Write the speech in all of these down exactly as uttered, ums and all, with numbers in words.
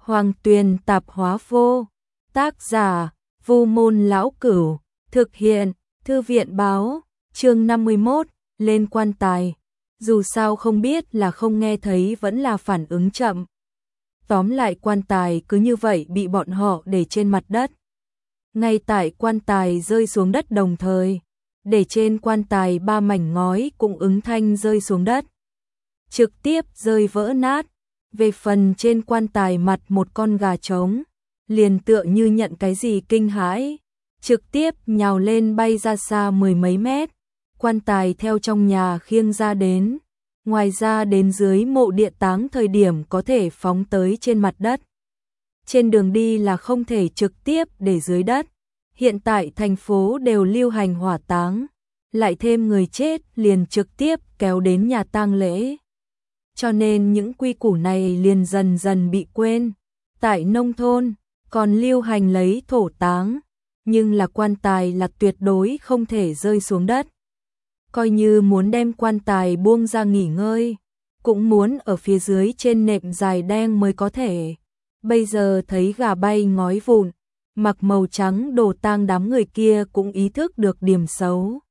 Hoàng Tuyền Tạp Hóa Vô. Tác giả: Vu Môn Lão Cửu. Thực hiện: Thư viện báo. Chương năm mươi mốt, lên quan tài. Dù sao không biết là không nghe thấy vẫn là phản ứng chậm. Tóm lại quan tài cứ như vậy bị bọn họ để trên mặt đất. Ngay tại quan tài rơi xuống đất đồng thời, để trên quan tài ba mảnh ngói cũng ứng thanh rơi xuống đất. Trực tiếp rơi vỡ nát. Về phần trên quan tài mặt một con gà trống, liền tựa như nhận cái gì kinh hãi, trực tiếp nhào lên bay ra xa mười mấy mét. Quan tài theo trong nhà khiêng ra đến, ngoài ra đến dưới mộ địa táng thời điểm có thể phóng tới trên mặt đất. Trên đường đi là không thể trực tiếp để dưới đất. Hiện tại thành phố đều lưu hành hỏa táng, lại thêm người chết liền trực tiếp kéo đến nhà tang lễ. Cho nên những quy củ này liền dần dần bị quên. Tại nông thôn còn lưu hành lấy thổ táng, nhưng là quan tài là tuyệt đối không thể rơi xuống đất. Coi như muốn đem quan tài buông ra nghỉ ngơi, cũng muốn ở phía dưới trên nệm dài đen mới có thể. Bây giờ thấy gà bay ngói vụn, mặc màu trắng đồ tang đám người kia cũng ý thức được điểm xấu.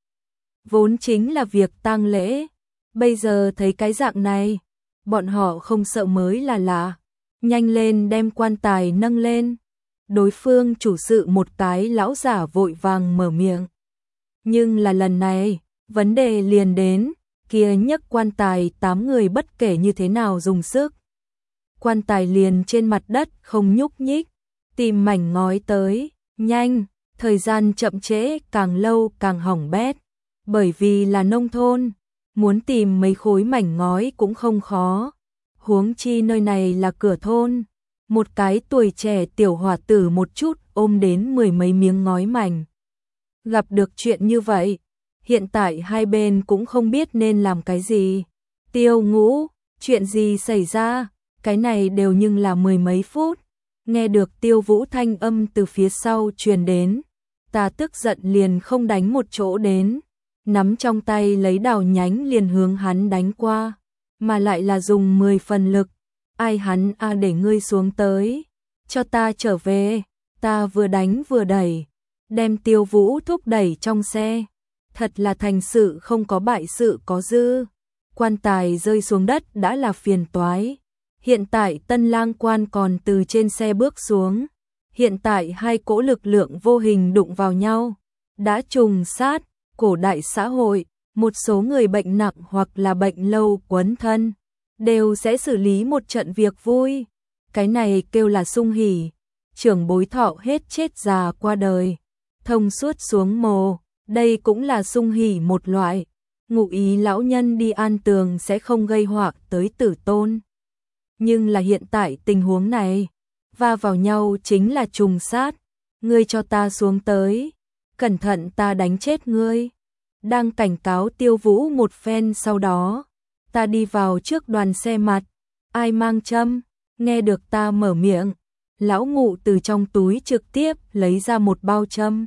Vốn chính là việc tang lễ, bây giờ thấy cái dạng này, bọn họ không sợ mới là lạ. Nhanh lên đem quan tài nâng lên. Đối phương chủ sự một cái lão giả vội vàng mở miệng. Nhưng là lần này, vấn đề liền đến, kia nhấc quan tài tám người bất kể như thế nào dùng sức. Quan tài liền trên mặt đất không nhúc nhích, tìm mảnh ngói tới, nhanh, thời gian chậm trễ càng lâu càng hỏng bét. Bởi vì là nông thôn, muốn tìm mấy khối mảnh ngói cũng không khó. Huống chi nơi này là cửa thôn, một cái tuổi trẻ tiểu hòa tử một chút ôm đến mười mấy miếng ngói mảnh. Gặp được chuyện như vậy, hiện tại hai bên cũng không biết nên làm cái gì. Tiêu Ngũ, chuyện gì xảy ra? Cái này đều nhưng là mười mấy phút. Nghe được Tiêu Vũ thanh âm từ phía sau truyền đến, ta tức giận liền không đánh một chỗ đến, nắm trong tay lấy đào nhánh liền hướng hắn đánh qua, mà lại là dùng mười phần lực. Ai hắn a à, để ngươi xuống tới, cho ta trở về. Ta vừa đánh vừa đẩy, đem Tiêu Vũ thúc đẩy trong xe. Thật là thành sự không có bại sự có dư. Quan tài rơi xuống đất đã là phiền toái. Hiện tại Tân Lang Quan còn từ trên xe bước xuống. Hiện tại hai cỗ lực lượng vô hình đụng vào nhau, đã trùng sát. Cổ đại xã hội, một số người bệnh nặng hoặc là bệnh lâu quấn thân, đều sẽ xử lý một trận việc vui. Cái này kêu là sung hỉ. Trưởng bối thọ hết chết già qua đời, thông suốt xuống mồ, đây cũng là sung hỉ một loại. Ngụ ý lão nhân đi an tường sẽ không gây họa tới tử tôn. Nhưng là hiện tại tình huống này, va vào nhau chính là trùng sát. Ngươi cho ta xuống tới, cẩn thận ta đánh chết ngươi. Đang cảnh cáo Tiêu Vũ một phen sau đó, ta đi vào trước đoàn xe mặt. Ai mang châm? Nghe được ta mở miệng, lão Ngụ từ trong túi trực tiếp lấy ra một bao châm.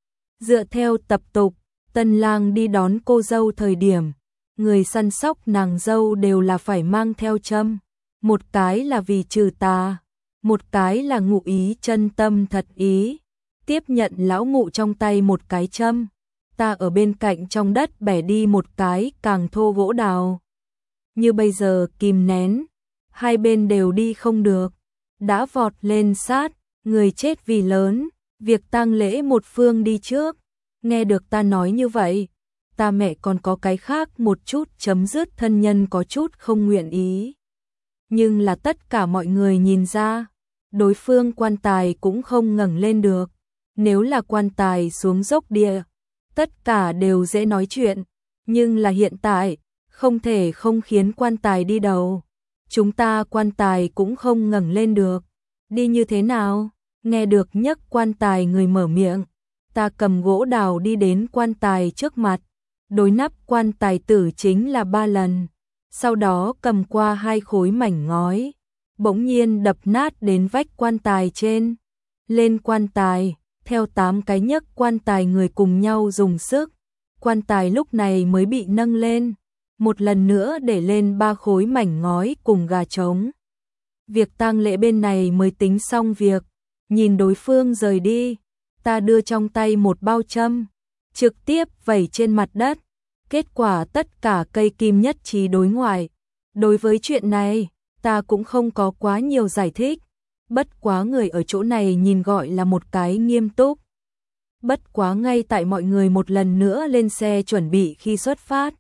Dựa theo tập tục, tân lang đi đón cô dâu thời điểm, người săn sóc nàng dâu đều là phải mang theo châm. Một cái là vì trừ tà, một cái là ngụ ý chân tâm thật ý. Tiếp nhận lão Ngụ trong tay một cái châm, ta ở bên cạnh trong đất bẻ đi một cái càng thô gỗ đào. Như bây giờ kìm nén, hai bên đều đi không được, đã vọt lên sát. Người chết vì lớn, việc tang lễ một phương đi trước. Nghe được ta nói như vậy, ta mẹ còn có cái khác một chút chấm dứt thân nhân có chút không nguyện ý. Nhưng là tất cả mọi người nhìn ra, đối phương quan tài cũng không ngẩng lên được. Nếu là quan tài xuống dốc địa, tất cả đều dễ nói chuyện. Nhưng là hiện tại, không thể không khiến quan tài đi đầu. Chúng ta quan tài cũng không ngẩng lên được. Đi như thế nào? Nghe được nhấc quan tài người mở miệng. Ta cầm gỗ đào đi đến quan tài trước mặt. Đối nắp quan tài tử chính là ba lần. Sau đó cầm qua hai khối mảnh ngói. Bỗng nhiên đập nát đến vách quan tài trên. Lên quan tài, theo tám cái nhấc quan tài người cùng nhau dùng sức. Quan tài lúc này mới bị nâng lên. Một lần nữa để lên ba khối mảnh ngói cùng gà trống. việc tang lễ bên này mới tính xong việc. Nhìn đối phương rời đi, ta đưa trong tay một bao châm, trực tiếp vẩy trên mặt đất. Kết quả tất cả cây kim nhất trí đối ngoại. Đối với chuyện này, ta cũng không có quá nhiều giải thích. Bất quá người ở chỗ này nhìn gọi là một cái nghiêm túc. Bất quá ngay tại mọi người một lần nữa lên xe chuẩn bị khi xuất phát.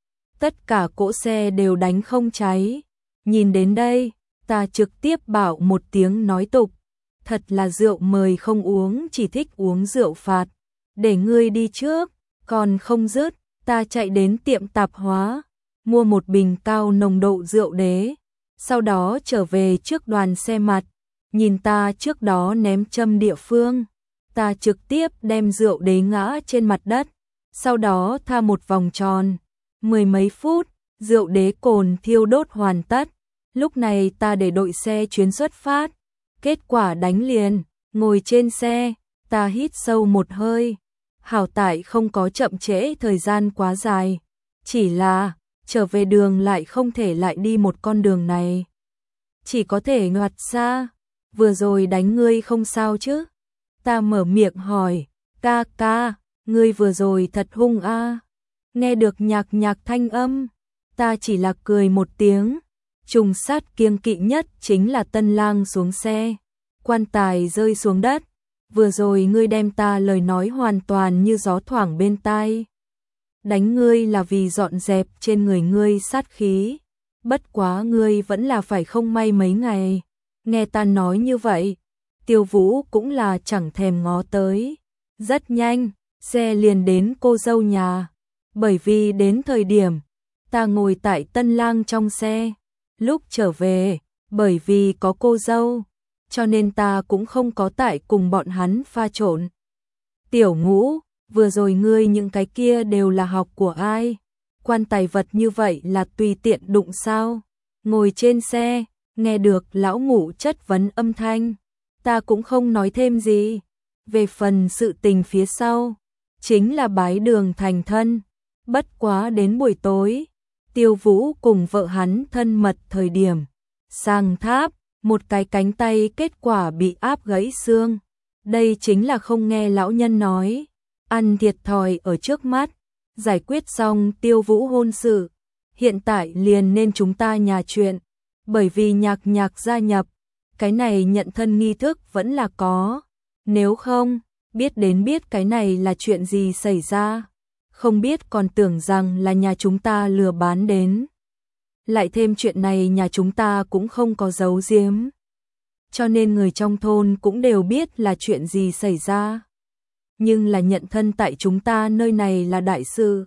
Tất cả cỗ xe đều đánh không cháy. Nhìn đến đây, ta trực tiếp bảo một tiếng nói tục. Thật là rượu mời không uống, chỉ thích uống rượu phạt. Để ngươi đi trước, còn không dứt, ta chạy đến tiệm tạp hóa, mua một bình cao nồng độ rượu đế. Sau đó trở về trước đoàn xe mặt, nhìn ta trước đó ném châm địa phương. Ta trực tiếp đem rượu đế ngã trên mặt đất, sau đó tha một vòng tròn. Mười mấy phút, rượu đế cồn thiêu đốt hoàn tất. Lúc này ta để đội xe chuyến xuất phát. Kết quả đánh liền, ngồi trên xe, ta hít sâu một hơi. Hảo tại không có chậm trễ thời gian quá dài. Chỉ là, trở về đường lại không thể lại đi một con đường này. Chỉ có thể ngoặt xa. Vừa rồi đánh ngươi không sao chứ? Ta mở miệng hỏi, ca ca, ngươi vừa rồi thật hung a. À. Nghe được nhạc nhạc thanh âm, ta chỉ là cười một tiếng. Trùng sát kiêng kỵ nhất chính là tân lang xuống xe, quan tài rơi xuống đất. Vừa rồi ngươi đem ta lời nói hoàn toàn như gió thoảng bên tai. Đánh ngươi là vì dọn dẹp trên người ngươi sát khí. Bất quá ngươi vẫn là phải không may mấy ngày. Nghe ta nói như vậy, Tiêu Vũ cũng là chẳng thèm ngó tới. Rất nhanh, xe liền đến cô dâu nhà. Bởi vì đến thời điểm, ta ngồi tại tân lang trong xe. Lúc trở về, bởi vì có cô dâu, cho nên ta cũng không có tại cùng bọn hắn pha trộn. Tiểu Ngũ, vừa rồi ngươi những cái kia đều là học của ai? Quan tài vật như vậy là tùy tiện đụng sao? Ngồi trên xe, nghe được lão Ngũ chất vấn âm thanh, ta cũng không nói thêm gì. Về phần sự tình phía sau, chính là bái đường thành thân. Bất quá đến buổi tối, Tiêu Vũ cùng vợ hắn thân mật thời điểm, sang tháp, một cái cánh tay kết quả bị áp gãy xương. Đây chính là không nghe lão nhân nói, ăn thiệt thòi ở trước mắt. Giải quyết xong Tiêu Vũ hôn sự, hiện tại liền nên chúng ta nhà chuyện. Bởi vì nhạc nhạc gia nhập, cái này nhận thân nghi thức vẫn là có. Nếu không, biết đến biết cái này là chuyện gì xảy ra. Không biết còn tưởng rằng là nhà chúng ta lừa bán đến. Lại thêm chuyện này nhà chúng ta cũng không có giấu giếm. Cho nên người trong thôn cũng đều biết là chuyện gì xảy ra. Nhưng là nhận thân tại chúng ta nơi này là đại sự.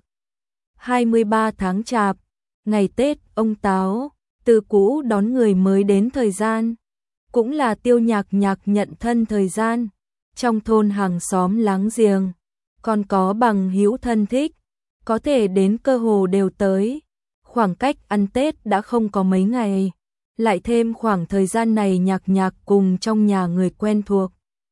hai mươi ba tháng Chạp, ngày Tết ông Táo, từ cũ đón người mới đến thời gian. Cũng là Tiêu Nhạc Nhạc nhận thân thời gian. Trong thôn hàng xóm láng giềng, còn có bằng hữu thân thích, có thể đến cơ hồ đều tới. Khoảng cách ăn Tết đã không có mấy ngày, lại thêm khoảng thời gian này Nhạc Nhạc cùng trong nhà người quen thuộc,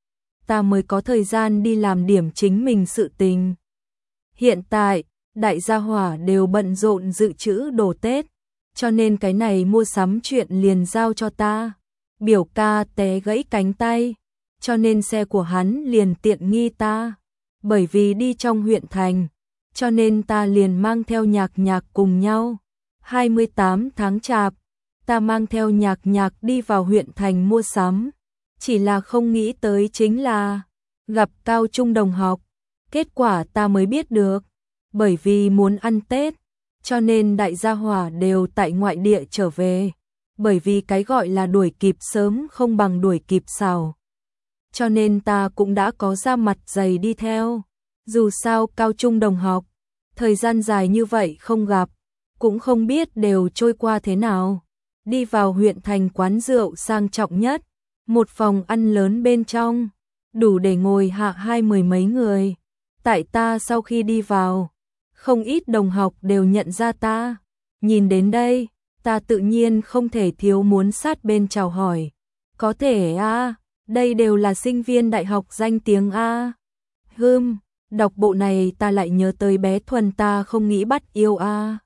ta mới có thời gian đi làm điểm chính mình sự tình. Hiện tại, đại gia hỏa đều bận rộn dự trữ đồ Tết, cho nên cái này mua sắm chuyện liền giao cho ta. Biểu ca té gãy cánh tay, cho nên xe của hắn liền tiện nghi ta. Bởi vì đi trong huyện thành, cho nên ta liền mang theo Nhạc Nhạc cùng nhau. hai mươi tám tháng Chạp, ta mang theo Nhạc Nhạc đi vào huyện thành mua sắm. Chỉ là không nghĩ tới chính là gặp cao trung đồng học. Kết quả ta mới biết được, bởi vì muốn ăn Tết, cho nên đại gia hỏa đều tại ngoại địa trở về. Bởi vì cái gọi là đuổi kịp sớm không bằng đuổi kịp xào. Cho nên ta cũng đã có ra mặt dày đi theo. Dù sao cao trung đồng học, thời gian dài như vậy không gặp, cũng không biết đều trôi qua thế nào. Đi vào huyện thành quán rượu sang trọng nhất, một phòng ăn lớn bên trong, đủ để ngồi hạ hai mười mấy người. Tại ta sau khi đi vào, không ít đồng học đều nhận ra ta. Nhìn đến đây, ta tự nhiên không thể thiếu muốn sát bên chào hỏi. Có thể a, à, đây đều là sinh viên đại học danh tiếng a. À. Hừm, đọc bộ này ta lại nhớ tới bé Thuần ta không nghĩ bắt yêu a. À.